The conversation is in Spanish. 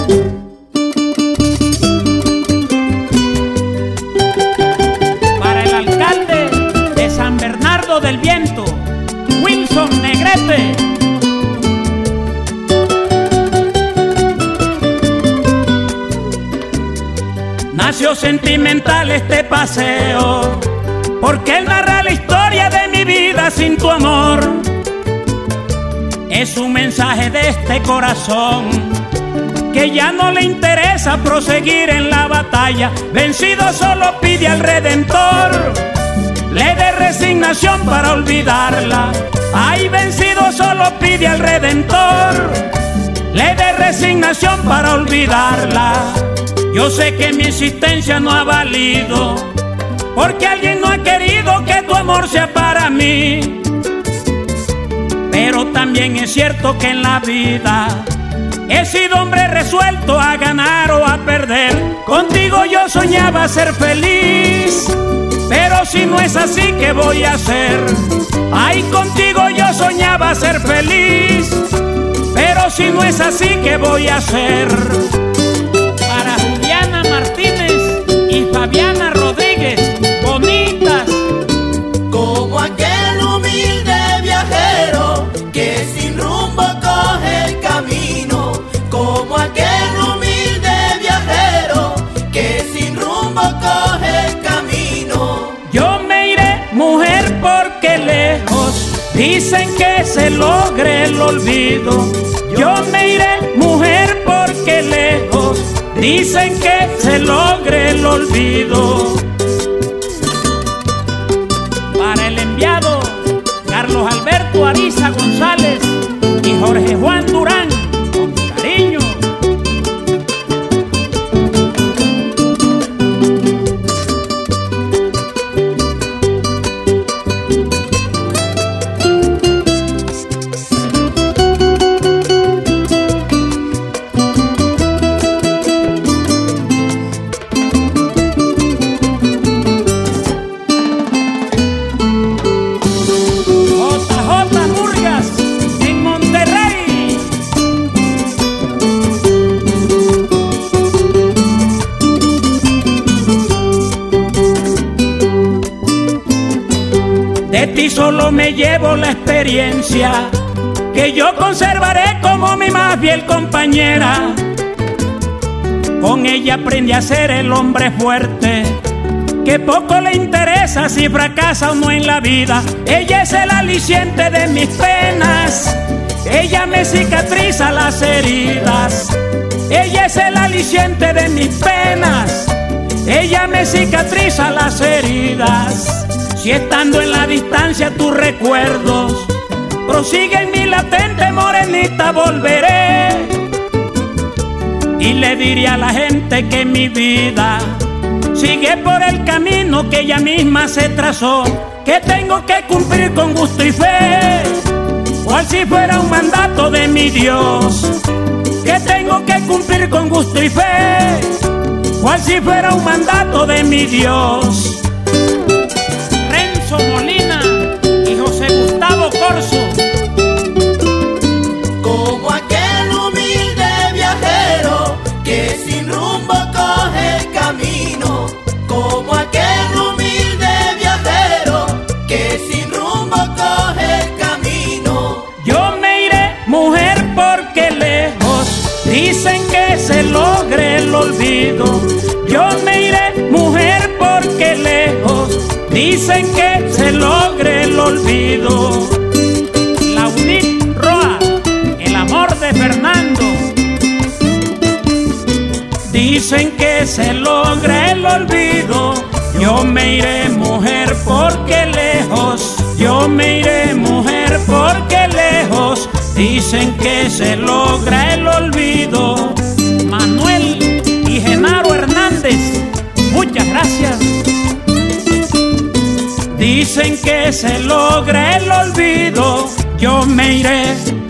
Para el alcalde de San Bernardo del Viento, Wilson Negrete. Nació sentimental este paseo, porque él narra la historia de mi vida sin tu amor. Es un mensaje de este corazón que ya no le interesa proseguir en la batalla. Vencido solo pide al Redentor le dé resignación para olvidarla. Ay, vencido solo pide al Redentor le dé resignación para olvidarla. Yo sé que mi existencia no ha valido, porque alguien no ha querido que tu amor sea para mí. Pero también es cierto que en la vida he sido hombre resuelto a ganar o a perder. Contigo yo soñaba ser feliz, pero si no es así, ¿qué voy a hacer? Ay, contigo yo soñaba ser feliz, pero si no es así, ¿qué voy a hacer? Para Juliana Martínez y Fabiana Rodríguez, bonitas. Como aquel humilde viajero que sin rumbo coge el camino. Como aquel humilde viajero que sin rumbo coge el camino. Yo me iré, mujer, porque lejos dicen que se logre el olvido. Yo me iré, mujer, porque lejos dicen que se logre el olvido. Para el enviado Carlos Alberto Ariza González y Jorge Juan Durán, con cariño. De ti solo me llevo la experiencia que yo conservaré como mi más fiel compañera. Con ella aprendí a ser el hombre fuerte, que poco le interesa si fracasa o no en la vida. Ella es el aliciente de mis penas, ella me cicatriza las heridas. Ella es el aliciente de mis penas, ella me cicatriza las heridas. Si estando en la distancia tus recuerdos prosiguen mi latente, morenita, volveré y le diré a la gente que mi vida sigue por el camino que ella misma se trazó, que tengo que cumplir con gusto y fe, cual si fuera un mandato de mi Dios, que tengo que cumplir con gusto y fe, cual si fuera un mandato de mi Dios. Molina y José Gustavo Corso. Como aquel humilde viajero que sin rumbo coge el camino. Como aquel humilde viajero que sin rumbo coge el camino. Yo me iré, mujer, porque lejos dicen que se logre el olvido. Yo me iré, mujer, porque lejos dicen que se logre el olvido. Laudit Roa, el amor de Fernando. Dicen que se logra el olvido. Yo me iré, mujer, porque lejos. Yo me iré, mujer, porque lejos dicen que se logra el olvido. Manuel y Genaro Hernández, muchas gracias. Dicen que se logra el olvido. Yo me iré,